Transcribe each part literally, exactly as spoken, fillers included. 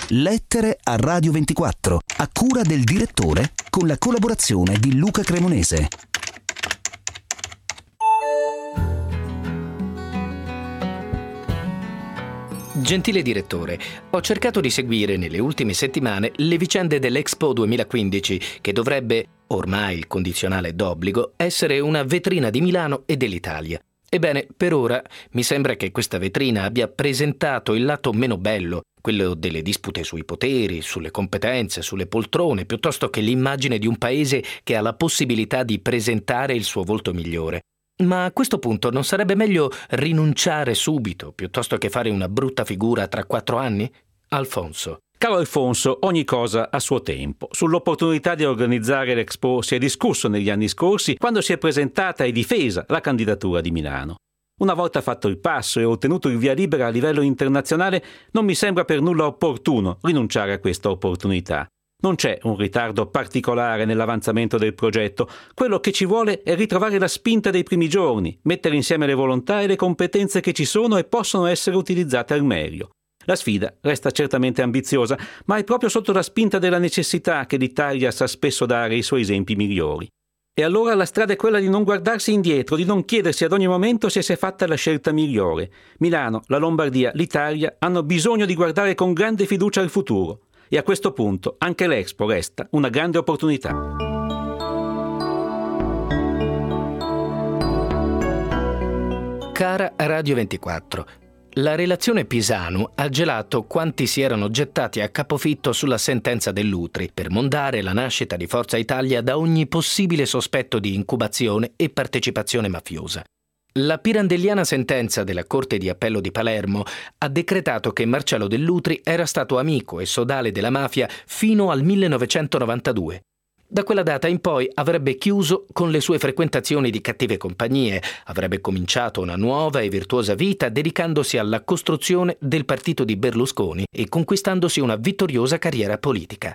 Lettere a Radio ventiquattro, a cura del direttore, con la collaborazione di Luca Cremonese. Gentile direttore, ho cercato di seguire nelle ultime settimane le vicende dell'Expo duemilaquindici, che dovrebbe, ormai il condizionale d'obbligo, essere una vetrina di Milano e dell'Italia. Ebbene, per ora mi sembra che questa vetrina abbia presentato il lato meno bello, quello delle dispute sui poteri, sulle competenze, sulle poltrone, piuttosto che l'immagine di un paese che ha la possibilità di presentare il suo volto migliore. Ma a questo punto non sarebbe meglio rinunciare subito, piuttosto che fare una brutta figura tra quattro anni? Alfonso. Caro Alfonso, ogni cosa a suo tempo. Sull'opportunità di organizzare l'Expo si è discusso negli anni scorsi, quando si è presentata e difesa la candidatura di Milano. Una volta fatto il passo e ottenuto il via libera a livello internazionale, non mi sembra per nulla opportuno rinunciare a questa opportunità. Non c'è un ritardo particolare nell'avanzamento del progetto. Quello che ci vuole è ritrovare la spinta dei primi giorni, mettere insieme le volontà e le competenze che ci sono e possono essere utilizzate al meglio. La sfida resta certamente ambiziosa, ma è proprio sotto la spinta della necessità che l'Italia sa spesso dare i suoi esempi migliori. E allora la strada è quella di non guardarsi indietro, di non chiedersi ad ogni momento se si è fatta la scelta migliore. Milano, la Lombardia, l'Italia hanno bisogno di guardare con grande fiducia al futuro. E a questo punto anche l'Expo resta una grande opportunità. Cara Radio ventiquattro, la relazione Pisanu ha gelato quanti si erano gettati a capofitto sulla sentenza dell'Utri per mondare la nascita di Forza Italia da ogni possibile sospetto di incubazione e partecipazione mafiosa. La pirandelliana sentenza della Corte di Appello di Palermo ha decretato che Marcello Dell'Utri era stato amico e sodale della mafia fino al millenovecentonovantadue. Da quella data in poi avrebbe chiuso con le sue frequentazioni di cattive compagnie, avrebbe cominciato una nuova e virtuosa vita dedicandosi alla costruzione del partito di Berlusconi e conquistandosi una vittoriosa carriera politica.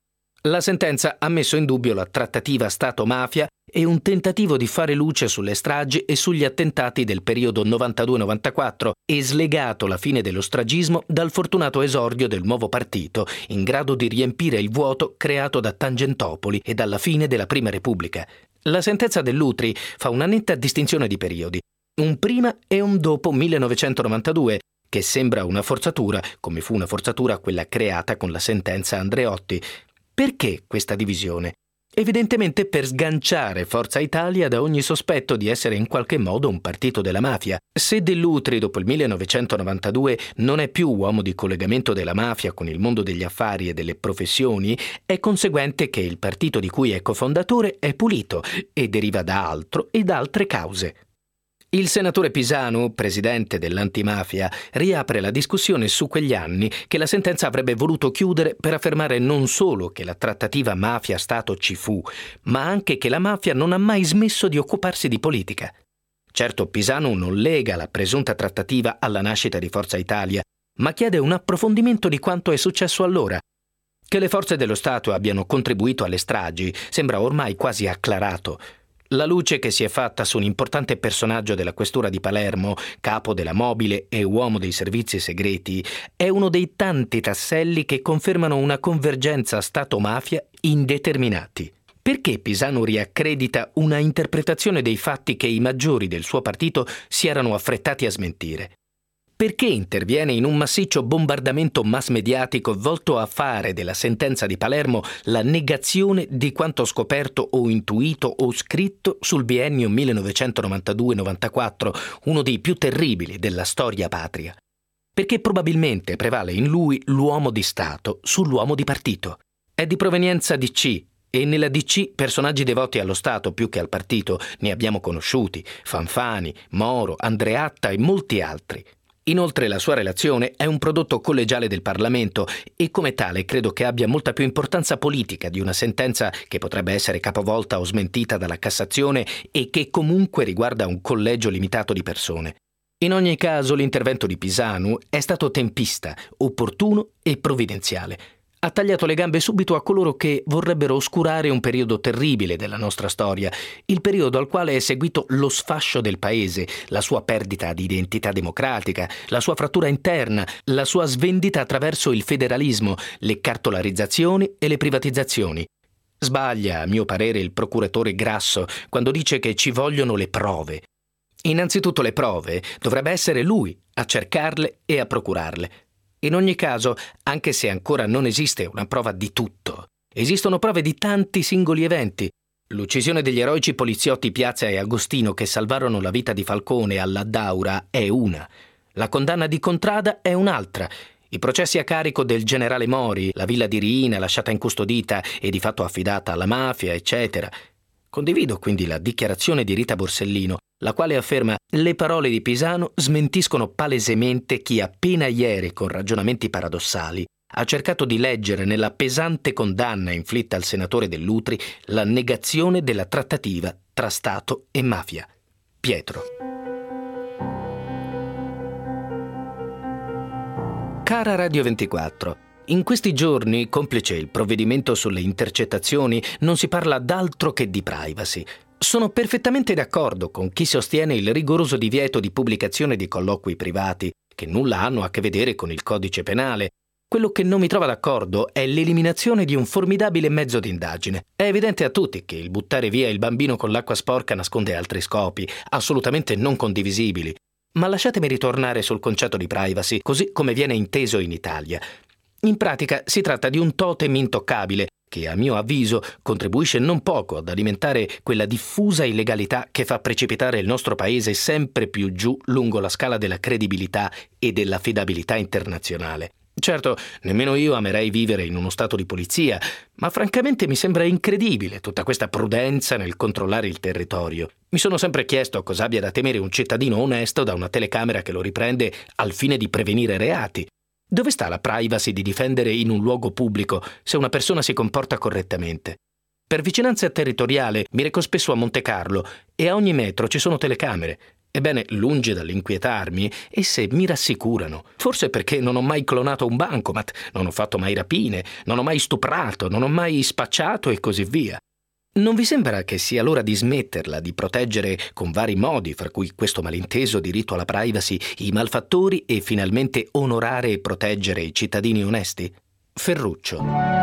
La sentenza ha messo in dubbio la trattativa Stato-mafia e un tentativo di fare luce sulle stragi e sugli attentati del periodo novantadue novantaquattro e slegato la fine dello stragismo dal fortunato esordio del nuovo partito, in grado di riempire il vuoto creato da Tangentopoli e dalla fine della Prima Repubblica. La sentenza dell'Utri fa una netta distinzione di periodi, un prima e un dopo millenovecentonovantadue, che sembra una forzatura, come fu una forzatura quella creata con la sentenza Andreotti. Perché questa divisione? Evidentemente per sganciare Forza Italia da ogni sospetto di essere in qualche modo un partito della mafia. Se Dell'Utri dopo il millenovecentonovantadue non è più uomo di collegamento della mafia con il mondo degli affari e delle professioni, è conseguente che il partito di cui è cofondatore è pulito e deriva da altro e da altre cause. Il senatore Pisanu, presidente dell'antimafia, riapre la discussione su quegli anni che la sentenza avrebbe voluto chiudere per affermare non solo che la trattativa mafia-Stato ci fu, ma anche che la mafia non ha mai smesso di occuparsi di politica. Certo, Pisanu non lega la presunta trattativa alla nascita di Forza Italia, ma chiede un approfondimento di quanto è successo allora. Che le forze dello Stato abbiano contribuito alle stragi sembra ormai quasi acclarato. La luce che si è fatta su un importante personaggio della questura di Palermo, capo della mobile e uomo dei servizi segreti, è uno dei tanti tasselli che confermano una convergenza Stato-mafia indeterminati. Perché Pisanu riaccredita una interpretazione dei fatti che i maggiori del suo partito si erano affrettati a smentire? Perché interviene in un massiccio bombardamento mass-mediatico volto a fare della sentenza di Palermo la negazione di quanto scoperto o intuito o scritto sul biennio millenovecentonovantadue novantaquattro, uno dei più terribili della storia patria? Perché probabilmente prevale in lui l'uomo di Stato sull'uomo di partito. È di provenienza D C e nella D C personaggi devoti allo Stato più che al partito ne abbiamo conosciuti: Fanfani, Moro, Andreatta e molti altri. Inoltre la sua relazione è un prodotto collegiale del Parlamento e come tale credo che abbia molta più importanza politica di una sentenza che potrebbe essere capovolta o smentita dalla Cassazione e che comunque riguarda un collegio limitato di persone. In ogni caso l'intervento di Pisanu è stato tempista, opportuno e provvidenziale. ha tagliato le gambe subito a coloro che vorrebbero oscurare un periodo terribile della nostra storia, il periodo al quale è seguito lo sfascio del paese, la sua perdita di identità democratica, la sua frattura interna, la sua svendita attraverso il federalismo, le cartolarizzazioni e le privatizzazioni. Sbaglia, a mio parere, il procuratore Grasso quando dice che ci vogliono le prove. Innanzitutto le prove dovrebbe essere lui a cercarle e a procurarle. In ogni caso, anche se ancora non esiste una prova di tutto, esistono prove di tanti singoli eventi. L'uccisione degli eroici poliziotti Piazza e Agostino che salvarono la vita di Falcone alla Daura è una. La condanna di Contrada è un'altra. I processi a carico del generale Mori, la villa di Riina lasciata incustodita e di fatto affidata alla mafia, eccetera. Condivido quindi la dichiarazione di Rita Borsellino, la quale afferma: le parole di Pisanu smentiscono palesemente chi appena ieri, con ragionamenti paradossali, ha cercato di leggere nella pesante condanna inflitta al senatore Dell'Utri la negazione della trattativa tra Stato e mafia. Pietro. Cara Radio ventiquattro, in questi giorni, complice il provvedimento sulle intercettazioni, non si parla d'altro che di privacy. Sono perfettamente d'accordo con chi sostiene il rigoroso divieto di pubblicazione di colloqui privati, che nulla hanno a che vedere con il codice penale. Quello che non mi trova d'accordo è l'eliminazione di un formidabile mezzo d'indagine. È evidente a tutti che il buttare via il bambino con l'acqua sporca nasconde altri scopi, assolutamente non condivisibili. Ma lasciatemi ritornare sul concetto di privacy, così come viene inteso in Italia. In pratica si tratta di un totem intoccabile che, a mio avviso, contribuisce non poco ad alimentare quella diffusa illegalità che fa precipitare il nostro paese sempre più giù lungo la scala della credibilità e dell'affidabilità internazionale. Certo, nemmeno io amerei vivere in uno stato di polizia, ma francamente mi sembra incredibile tutta questa prudenza nel controllare il territorio. Mi sono sempre chiesto cosa abbia da temere un cittadino onesto da una telecamera che lo riprende al fine di prevenire reati. Dove sta la privacy di difendere in un luogo pubblico se una persona si comporta correttamente? Per vicinanza territoriale mi reco spesso a Monte Carlo e a ogni metro ci sono telecamere. Ebbene, lungi dall'inquietarmi, esse mi rassicurano. Forse perché non ho mai clonato un bancomat, non ho fatto mai rapine, non ho mai stuprato, non ho mai spacciato e così via. Non vi sembra che sia l'ora di smetterla di proteggere con vari modi, fra cui questo malinteso diritto alla privacy, i malfattori e finalmente onorare e proteggere i cittadini onesti? Ferruccio.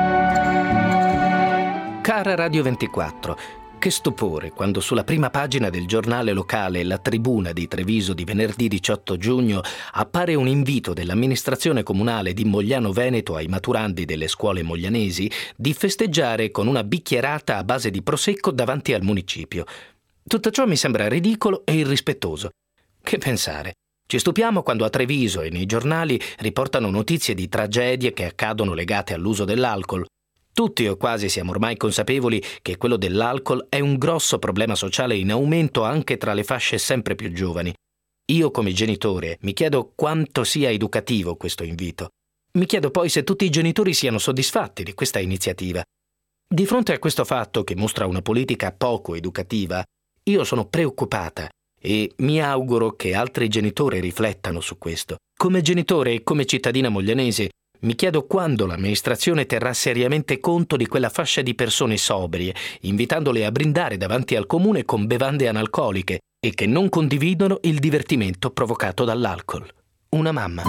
Cara Radio ventiquattro, che stupore quando sulla prima pagina del giornale locale La Tribuna di Treviso di venerdì diciotto giugno appare un invito dell'amministrazione comunale di Mogliano Veneto ai maturandi delle scuole moglianesi di festeggiare con una bicchierata a base di prosecco davanti al municipio. Tutto ciò mi sembra ridicolo e irrispettoso. Che pensare? Ci stupiamo quando a Treviso e nei giornali riportano notizie di tragedie che accadono legate all'uso dell'alcol. Tutti o quasi siamo ormai consapevoli che quello dell'alcol è un grosso problema sociale in aumento anche tra le fasce sempre più giovani. Io come genitore mi chiedo quanto sia educativo questo invito. Mi chiedo poi se tutti i genitori siano soddisfatti di questa iniziativa. Di fronte a questo fatto che mostra una politica poco educativa, io sono preoccupata e mi auguro che altri genitori riflettano su questo. Come genitore e come cittadina moglianese, mi chiedo quando l'amministrazione terrà seriamente conto di quella fascia di persone sobrie, invitandole a brindare davanti al comune con bevande analcoliche e che non condividono il divertimento provocato dall'alcol. Una mamma.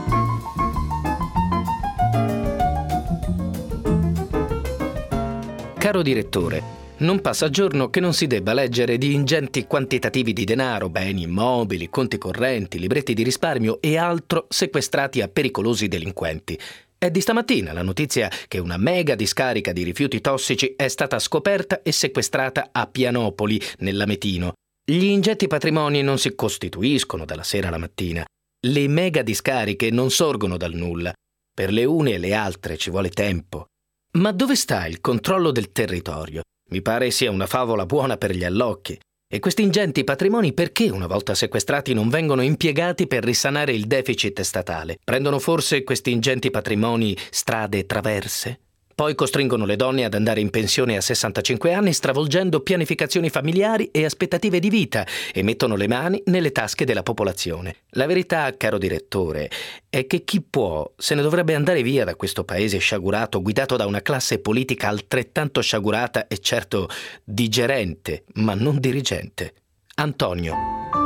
Caro direttore, non passa giorno che non si debba leggere di ingenti quantitativi di denaro, beni immobili, conti correnti, libretti di risparmio e altro sequestrati a pericolosi delinquenti. È di stamattina la notizia che una mega discarica di rifiuti tossici è stata scoperta e sequestrata a Pianopoli, nell'Ametino. Gli ingenti patrimoni non si costituiscono dalla sera alla mattina. Le mega discariche non sorgono dal nulla. Per le une e le altre ci vuole tempo. Ma dove sta il controllo del territorio? Mi pare sia una favola buona per gli allocchi. E questi ingenti patrimoni perché, una volta sequestrati, non vengono impiegati per risanare il deficit statale? Prendono forse questi ingenti patrimoni strade traverse? Poi costringono le donne ad andare in pensione a sessantacinque anni, stravolgendo pianificazioni familiari e aspettative di vita, e mettono le mani nelle tasche della popolazione. La verità, caro direttore, è che chi può se ne dovrebbe andare via da questo paese sciagurato, guidato da una classe politica altrettanto sciagurata e certo digerente, ma non dirigente. Antonio.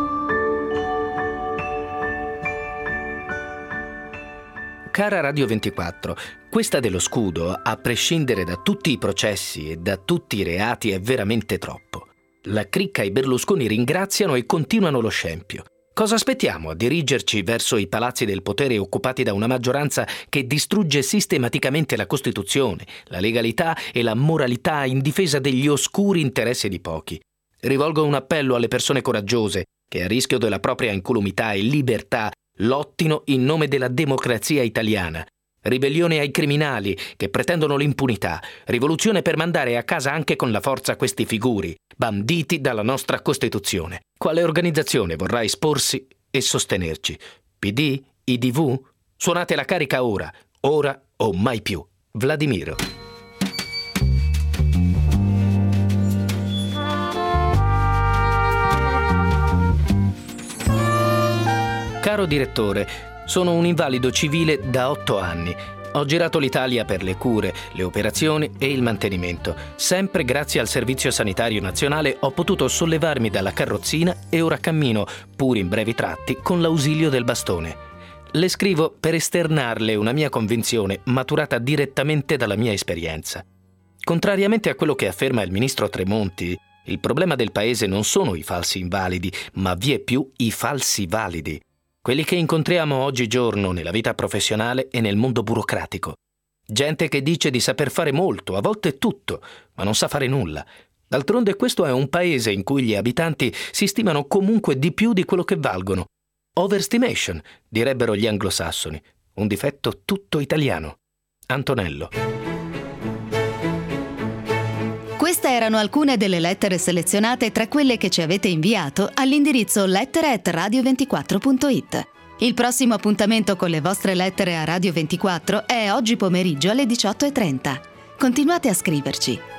Cara Radio ventiquattro, questa dello scudo, a prescindere da tutti i processi e da tutti i reati, è veramente troppo. La cricca e i Berlusconi ringraziano e continuano lo scempio. Cosa aspettiamo a dirigerci verso i palazzi del potere occupati da una maggioranza che distrugge sistematicamente la Costituzione, la legalità e la moralità in difesa degli oscuri interessi di pochi? Rivolgo un appello alle persone coraggiose che, a rischio della propria incolumità e libertà, lottino in nome della democrazia italiana. Ribellione ai criminali che pretendono l'impunità. Rivoluzione per mandare a casa anche con la forza questi figuri, banditi dalla nostra Costituzione. Quale organizzazione vorrà esporsi e sostenerci? P D? I D V? Suonate la carica ora, ora o mai più. Vladimiro. Caro direttore, sono un invalido civile da otto anni. Ho girato l'Italia per le cure, le operazioni e il mantenimento. Sempre grazie al Servizio Sanitario Nazionale ho potuto sollevarmi dalla carrozzina e ora cammino, pur in brevi tratti, con l'ausilio del bastone. Le scrivo per esternarle una mia convinzione maturata direttamente dalla mia esperienza. Contrariamente a quello che afferma il ministro Tremonti, il problema del paese non sono i falsi invalidi, ma vieppiù i falsi validi. Quelli che incontriamo oggigiorno nella vita professionale e nel mondo burocratico. Gente che dice di saper fare molto, a volte tutto, ma non sa fare nulla. D'altronde questo è un paese in cui gli abitanti si stimano comunque di più di quello che valgono. Overestimation, direbbero gli anglosassoni. Un difetto tutto italiano. Antonello. Queste erano alcune delle lettere selezionate tra quelle che ci avete inviato all'indirizzo lettere at radio ventiquattro punto it. Il prossimo appuntamento con le vostre lettere a Radio ventiquattro è oggi pomeriggio alle diciotto e trenta. Continuate a scriverci.